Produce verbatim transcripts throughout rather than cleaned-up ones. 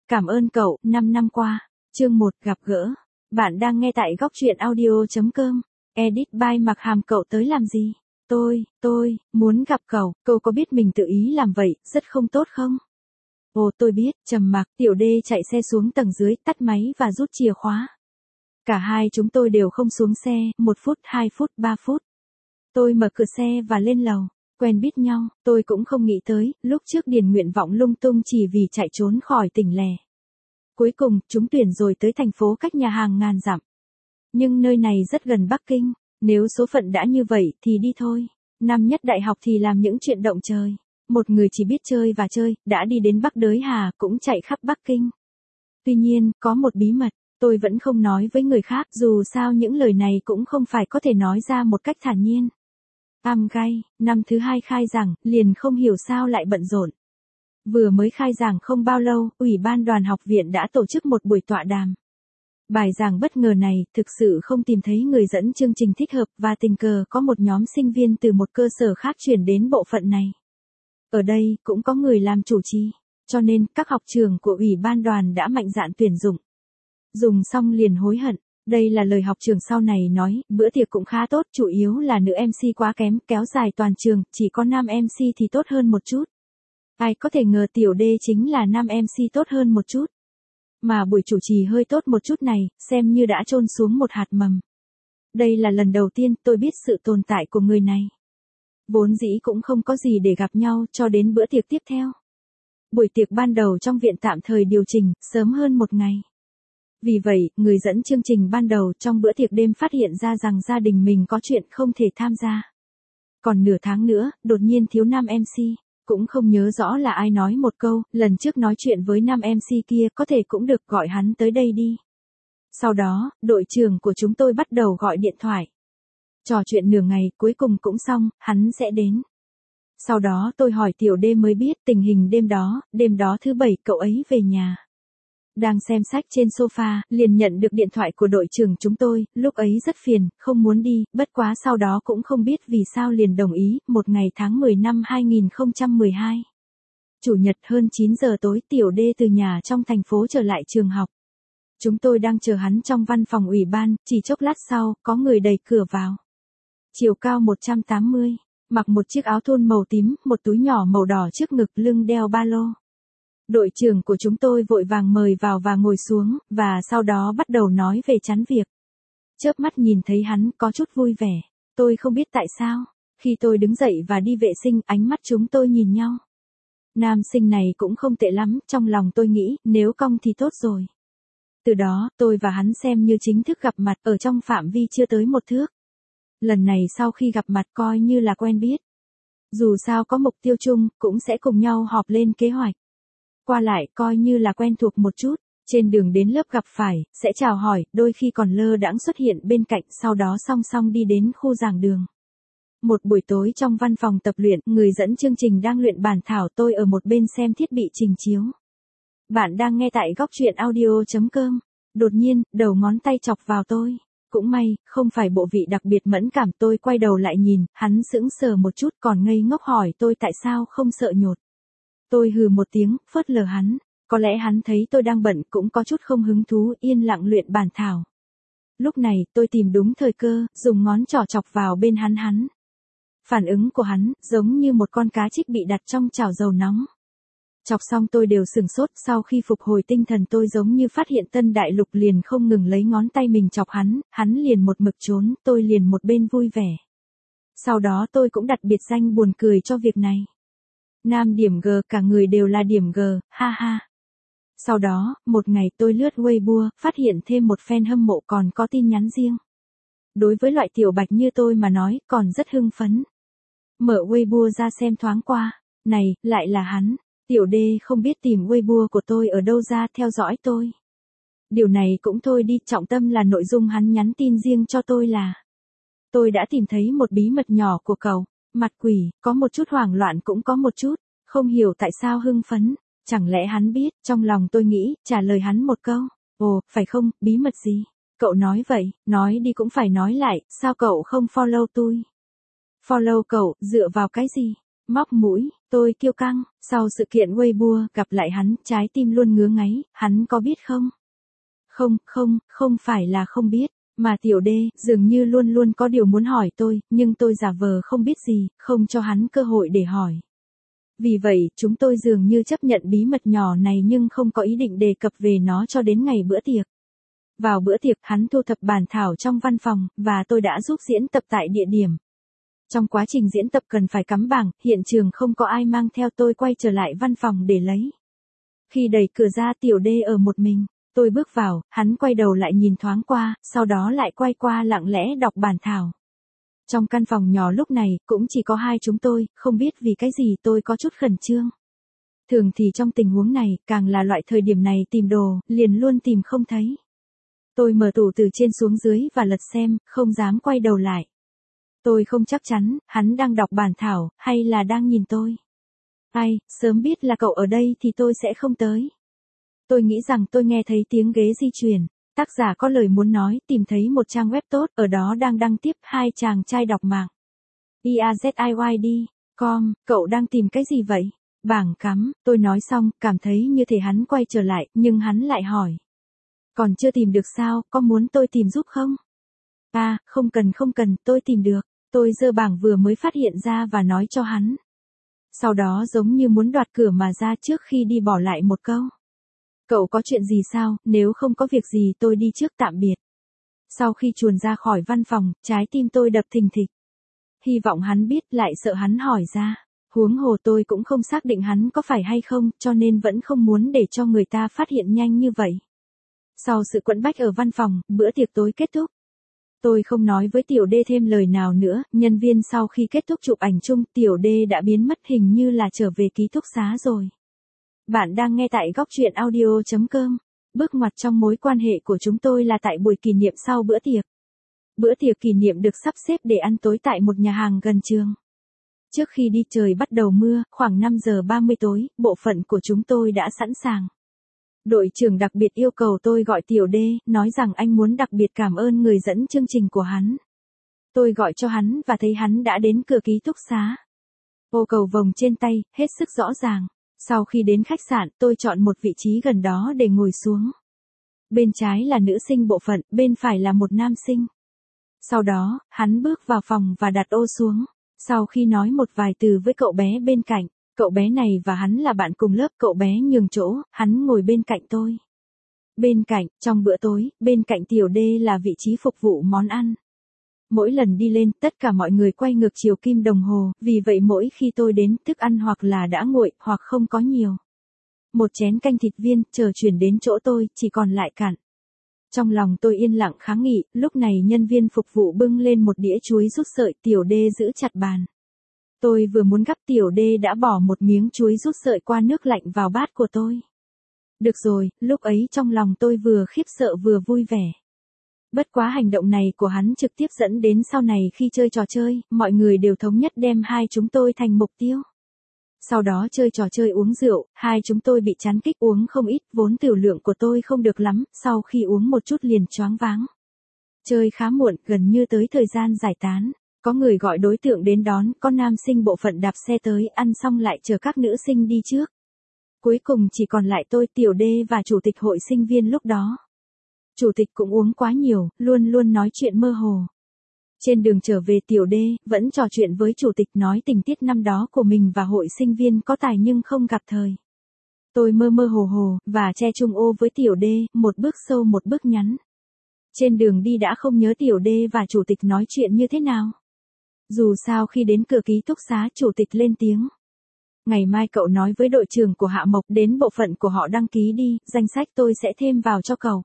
Cảm ơn cậu, năm năm qua. Chương một, gặp gỡ. Bạn đang nghe tại góc truyện audio chấm com. Edit by Mặc Hàm. Cậu tới làm gì? Tôi, tôi, muốn gặp cậu. Cậu có biết mình tự ý làm vậy, rất không tốt không? Ồ, tôi biết. Trầm mặc. Tiểu D chạy xe xuống tầng dưới, tắt máy và rút chìa khóa. Cả hai chúng tôi đều không xuống xe, một phút, hai phút, ba phút. Tôi mở cửa xe và lên lầu. Quen biết nhau, tôi cũng không nghĩ tới, lúc trước điền nguyện vọng lung tung chỉ vì chạy trốn khỏi tỉnh lẻ. Cuối cùng, chúng tuyển rồi tới thành phố cách nhà hàng ngàn dặm. Nhưng nơi này rất gần Bắc Kinh, nếu số phận đã như vậy thì đi thôi. Năm nhất đại học thì làm những chuyện động trời. Một người chỉ biết chơi và chơi, đã đi đến Bắc Đới Hà cũng chạy khắp Bắc Kinh. Tuy nhiên, có một bí mật, tôi vẫn không nói với người khác, dù sao những lời này cũng không phải có thể nói ra một cách thản nhiên. Am gay, năm thứ hai khai giảng, liền không hiểu sao lại bận rộn. Vừa mới khai giảng không bao lâu, Ủy ban đoàn học viện đã tổ chức một buổi tọa đàm. Bài giảng bất ngờ này, thực sự không tìm thấy người dẫn chương trình thích hợp và tình cờ có một nhóm sinh viên từ một cơ sở khác chuyển đến bộ phận này. Ở đây, cũng có người làm chủ trì, cho nên các học trường của Ủy ban đoàn đã mạnh dạn tuyển dụng. Dùng xong liền hối hận. Đây là lời học trường sau này nói, bữa tiệc cũng khá tốt, chủ yếu là nữ em xê quá kém, kéo dài toàn trường, chỉ có nam em xê thì tốt hơn một chút. Ai có thể ngờ tiểu D chính là nam em xê tốt hơn một chút. Mà buổi chủ trì hơi tốt một chút này, xem như đã chôn xuống một hạt mầm. Đây là lần đầu tiên tôi biết sự tồn tại của người này. Vốn dĩ cũng không có gì để gặp nhau cho đến bữa tiệc tiếp theo. Buổi tiệc ban đầu trong viện tạm thời điều chỉnh, sớm hơn một ngày. Vì vậy, người dẫn chương trình ban đầu trong bữa tiệc đêm phát hiện ra rằng gia đình mình có chuyện không thể tham gia. Còn nửa tháng nữa, đột nhiên thiếu nam em xê, cũng không nhớ rõ là ai nói một câu, lần trước nói chuyện với nam em xê kia có thể cũng được, gọi hắn tới đây đi. Sau đó, đội trưởng của chúng tôi bắt đầu gọi điện thoại. Trò chuyện nửa ngày, cuối cùng cũng xong, hắn sẽ đến. Sau đó tôi hỏi tiểu D mới biết tình hình đêm đó, đêm đó thứ bảy cậu ấy về nhà. Đang xem sách trên sofa, liền nhận được điện thoại của đội trưởng chúng tôi, lúc ấy rất phiền, không muốn đi, bất quá sau đó cũng không biết vì sao liền đồng ý, một ngày tháng mười năm hai nghìn không trăm mười hai. Chủ nhật hơn chín giờ tối, tiểu D từ nhà trong thành phố trở lại trường học. Chúng tôi đang chờ hắn trong văn phòng ủy ban, chỉ chốc lát sau, có người đẩy cửa vào. Chiều cao một trăm tám mươi, mặc một chiếc áo thun màu tím, một túi nhỏ màu đỏ trước ngực, lưng đeo ba lô. Đội trưởng của chúng tôi vội vàng mời vào và ngồi xuống, và sau đó bắt đầu nói về chán việc. Chớp mắt nhìn thấy hắn có chút vui vẻ. Tôi không biết tại sao. Khi tôi đứng dậy và đi vệ sinh, ánh mắt chúng tôi nhìn nhau. Nam sinh này cũng không tệ lắm, trong lòng tôi nghĩ, nếu cong thì tốt rồi. Từ đó, tôi và hắn xem như chính thức gặp mặt ở trong phạm vi chưa tới một thước. Lần này sau khi gặp mặt coi như là quen biết. Dù sao có mục tiêu chung, cũng sẽ cùng nhau họp lên kế hoạch. Qua lại coi như là quen thuộc một chút, trên đường đến lớp gặp phải, sẽ chào hỏi, đôi khi còn lơ đãng xuất hiện bên cạnh, sau đó song song đi đến khu giảng đường. Một buổi tối trong văn phòng tập luyện, người dẫn chương trình đang luyện bản thảo, tôi ở một bên xem thiết bị trình chiếu. Bạn đang nghe tại góc truyện audio chấm com. Đột nhiên, đầu ngón tay chọc vào tôi. Cũng may, không phải bộ vị đặc biệt mẫn cảm, tôi quay đầu lại nhìn, hắn sững sờ một chút còn ngây ngốc hỏi tôi tại sao không sợ nhột. Tôi hừ một tiếng, phớt lờ hắn. Có lẽ hắn thấy tôi đang bận cũng có chút không hứng thú, yên lặng luyện bản thảo. Lúc này, tôi tìm đúng thời cơ, dùng ngón trỏ chọc vào bên hắn hắn. Phản ứng của hắn, giống như một con cá trích bị đặt trong chảo dầu nóng. Chọc xong tôi đều sửng sốt, sau khi phục hồi tinh thần tôi giống như phát hiện tân đại lục, liền không ngừng lấy ngón tay mình chọc hắn, hắn liền một mực trốn, tôi liền một bên vui vẻ. Sau đó tôi cũng đặt biệt danh buồn cười cho việc này. Nam điểm G, cả người đều là điểm G, ha ha. Sau đó, một ngày tôi lướt Weibo, phát hiện thêm một fan hâm mộ còn có tin nhắn riêng. Đối với loại tiểu bạch như tôi mà nói, còn rất hưng phấn. Mở Weibo ra xem thoáng qua, này, lại là hắn. Tiểu D không biết tìm Weibo của tôi ở đâu ra, theo dõi tôi. Điều này cũng thôi đi, trọng tâm là nội dung hắn nhắn tin riêng cho tôi là: tôi đã tìm thấy một bí mật nhỏ của cậu. Mặt quỷ, có một chút hoảng loạn cũng có một chút, không hiểu tại sao hưng phấn, chẳng lẽ hắn biết, trong lòng tôi nghĩ, trả lời hắn một câu, ồ, phải không, bí mật gì? Cậu nói vậy, nói đi cũng phải nói lại, sao cậu không follow tôi? Follow cậu, dựa vào cái gì? móc mũi, tôi kiêu căng, sau sự kiện Weibo, gặp lại hắn, trái tim luôn ngứa ngáy, hắn có biết không? Không, không, không phải là không biết, mà tiểu đê, dường như luôn luôn có điều muốn hỏi tôi, nhưng tôi giả vờ không biết gì, không cho hắn cơ hội để hỏi. Vì vậy, chúng tôi dường như chấp nhận bí mật nhỏ này nhưng không có ý định đề cập về nó cho đến ngày bữa tiệc. Vào bữa tiệc, hắn thu thập bản thảo trong văn phòng, và tôi đã giúp diễn tập tại địa điểm. Trong quá trình diễn tập cần phải cắm bảng, hiện trường không có ai mang theo, tôi quay trở lại văn phòng để lấy. Khi đẩy cửa ra, tiểu đê ở một mình. Tôi bước vào, hắn quay đầu lại nhìn thoáng qua, sau đó lại quay qua lặng lẽ đọc bản thảo. Trong căn phòng nhỏ lúc này, cũng chỉ có hai chúng tôi, không biết vì cái gì tôi có chút khẩn trương. Thường thì trong tình huống này, càng là loại thời điểm này tìm đồ, liền luôn tìm không thấy. Tôi mở tủ từ trên xuống dưới và lật xem, không dám quay đầu lại. Tôi không chắc chắn, hắn đang đọc bản thảo, hay là đang nhìn tôi. Ai, sớm biết là cậu ở đây thì tôi sẽ không tới. Tôi nghĩ rằng tôi nghe thấy tiếng ghế di chuyển. Tác giả có lời muốn nói, tìm thấy một trang web tốt, ở đó đang đăng tiếp hai chàng trai đọc mạng. i a z i y d chấm com, cậu đang tìm cái gì vậy? Bảng cắm, tôi nói xong, cảm thấy như thể hắn quay trở lại, nhưng hắn lại hỏi. Còn chưa tìm được sao, có muốn tôi tìm giúp không? À, không cần không cần, tôi tìm được. Tôi giơ bảng vừa mới phát hiện ra và nói cho hắn. Sau đó giống như muốn đoạt cửa mà ra trước khi đi bỏ lại một câu. Cậu có chuyện gì sao, nếu không có việc gì tôi đi trước tạm biệt. Sau khi chuồn ra khỏi văn phòng, trái tim tôi đập thình thịch. Hy vọng hắn biết, lại sợ hắn hỏi ra. Huống hồ tôi cũng không xác định hắn có phải hay không, cho nên vẫn không muốn để cho người ta phát hiện nhanh như vậy. Sau sự quẫn bách ở văn phòng, bữa tiệc tối kết thúc. Tôi không nói với tiểu đê thêm lời nào nữa, nhân viên sau khi kết thúc chụp ảnh chung, tiểu đê đã biến mất, hình như là trở về ký túc xá rồi. Bạn đang nghe tại góc truyện audio chấm com. Bước ngoặt trong mối quan hệ của chúng tôi là tại buổi kỷ niệm sau bữa tiệc. Bữa tiệc kỷ niệm được sắp xếp để ăn tối tại một nhà hàng gần trường. Trước khi đi trời bắt đầu mưa, khoảng năm giờ ba mươi tối, bộ phận của chúng tôi đã sẵn sàng. Đội trưởng đặc biệt yêu cầu tôi gọi tiểu đê, nói rằng anh muốn đặc biệt cảm ơn người dẫn chương trình của hắn. Tôi gọi cho hắn và thấy hắn đã đến cửa ký túc xá. Ô cầu vồng trên tay, hết sức rõ ràng. Sau khi đến khách sạn, tôi chọn một vị trí gần đó để ngồi xuống. Bên trái là nữ sinh bộ phận, bên phải là một nam sinh. Sau đó, hắn bước vào phòng và đặt ô xuống. Sau khi nói một vài từ với cậu bé bên cạnh, cậu bé này và hắn là bạn cùng lớp, cậu bé nhường chỗ, hắn ngồi bên cạnh tôi. Bên cạnh, trong bữa tối, bên cạnh tiểu đê là vị trí phục vụ món ăn. Mỗi lần đi lên, tất cả mọi người quay ngược chiều kim đồng hồ, vì vậy mỗi khi tôi đến, thức ăn hoặc là đã nguội, hoặc không có nhiều. Một chén canh thịt viên, chờ chuyển đến chỗ tôi, chỉ còn lại cạn. Trong lòng tôi yên lặng kháng nghị, lúc này nhân viên phục vụ bưng lên một đĩa chuối rút sợi, tiểu đê giữ chặt bàn. Tôi vừa muốn gắp, tiểu đê đã bỏ một miếng chuối rút sợi qua nước lạnh vào bát của tôi. Được rồi, lúc ấy trong lòng tôi vừa khiếp sợ vừa vui vẻ. Bất quá hành động này của hắn trực tiếp dẫn đến sau này khi chơi trò chơi, mọi người đều thống nhất đem hai chúng tôi thành mục tiêu. Sau đó chơi trò chơi uống rượu, hai chúng tôi bị chán kích uống không ít, vốn tiểu lượng của tôi không được lắm, sau khi uống một chút liền choáng váng. Chơi khá muộn, gần như tới thời gian giải tán. Có người gọi đối tượng đến đón, có nam sinh bộ phận đạp xe tới, ăn xong lại chờ các nữ sinh đi trước. Cuối cùng chỉ còn lại tôi, tiểu đê và chủ tịch hội sinh viên lúc đó. Chủ tịch cũng uống quá nhiều, luôn luôn nói chuyện mơ hồ. Trên đường trở về tiểu đê, vẫn trò chuyện với chủ tịch nói tình tiết năm đó của mình và hội sinh viên có tài nhưng không gặp thời. Tôi mơ mơ hồ hồ, và che chung ô với tiểu đê, một bước sâu một bước nhắn. Trên đường đi đã không nhớ tiểu đê và chủ tịch nói chuyện như thế nào. Dù sao khi đến cửa ký túc xá, chủ tịch lên tiếng. Ngày mai cậu nói với đội trưởng của Hạ Mộc đến bộ phận của họ đăng ký đi, danh sách tôi sẽ thêm vào cho cậu.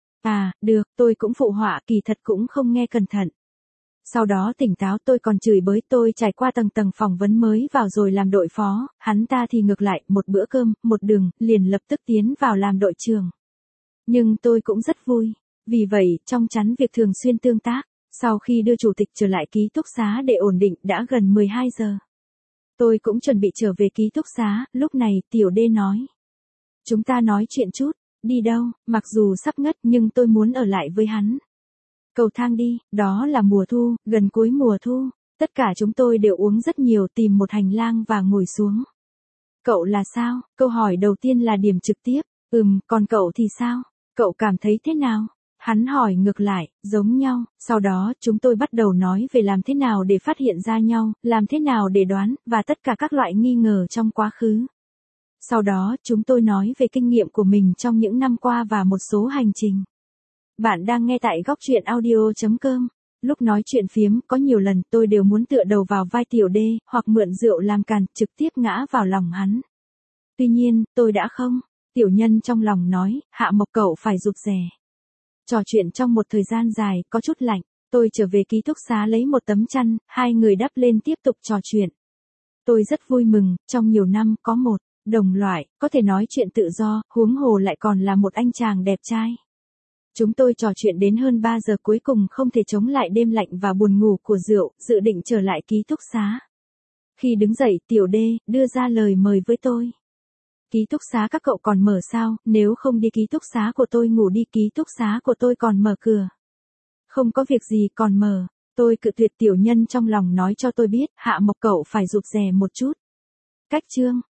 À, được, tôi cũng phụ họa, kỳ thật cũng không nghe cẩn thận. Sau đó tỉnh táo, tôi còn chửi bới, tôi trải qua tầng tầng phỏng vấn mới vào rồi làm đội phó, hắn ta thì ngược lại, một bữa cơm, một đường, liền lập tức tiến vào làm đội trưởng. Nhưng tôi cũng rất vui, vì vậy, trong chắn việc thường xuyên tương tác, sau khi đưa chủ tịch trở lại ký túc xá để ổn định đã gần mười hai giờ. Tôi cũng chuẩn bị trở về ký túc xá, lúc này tiểu đê nói. Chúng ta nói chuyện chút, đi đâu, mặc dù sắp ngất nhưng tôi muốn ở lại với hắn. Cầu thang đi, đó là mùa thu, gần cuối mùa thu, Tất cả chúng tôi đều uống rất nhiều, tìm một hành lang và ngồi xuống. Cậu là sao? Câu hỏi đầu tiên là điểm trực tiếp. Ừm, còn cậu thì sao? Cậu cảm thấy thế nào? Hắn hỏi ngược lại, giống nhau. Sau đó, chúng tôi bắt đầu nói về làm thế nào để phát hiện ra nhau, làm thế nào để đoán, và tất cả các loại nghi ngờ trong quá khứ. Sau đó, chúng tôi nói về kinh nghiệm của mình trong những năm qua và một số hành trình. Bạn đang nghe tại góc truyện audio chấm com. Lúc nói chuyện phiếm, có nhiều lần tôi đều muốn tựa đầu vào vai Tiểu D, hoặc mượn rượu làm càn, trực tiếp ngã vào lòng hắn. Tuy nhiên, tôi đã không. Tiểu nhân trong lòng nói, Hạ Mộc cậu phải rụt rè. Trò chuyện trong một thời gian dài, có chút lạnh. Tôi trở về ký túc xá lấy một tấm chăn, hai người đắp lên tiếp tục trò chuyện. Tôi rất vui mừng, trong nhiều năm, có một đồng loại, có thể nói chuyện tự do, huống hồ lại còn là một anh chàng đẹp trai. Chúng tôi trò chuyện đến hơn ba giờ cuối cùng không thể chống lại đêm lạnh và buồn ngủ của rượu, dự định trở lại ký túc xá. Khi đứng dậy, Tiểu D đưa ra lời mời với tôi. Ký túc xá các cậu còn mở sao, nếu không đi ký túc xá của tôi ngủ đi, ký túc xá của tôi còn mở cửa. Không có việc gì còn mở, tôi cự tuyệt. Tiểu nhân trong lòng nói cho tôi biết, Hạ Mộc cậu phải rụt rè một chút. Cách chương,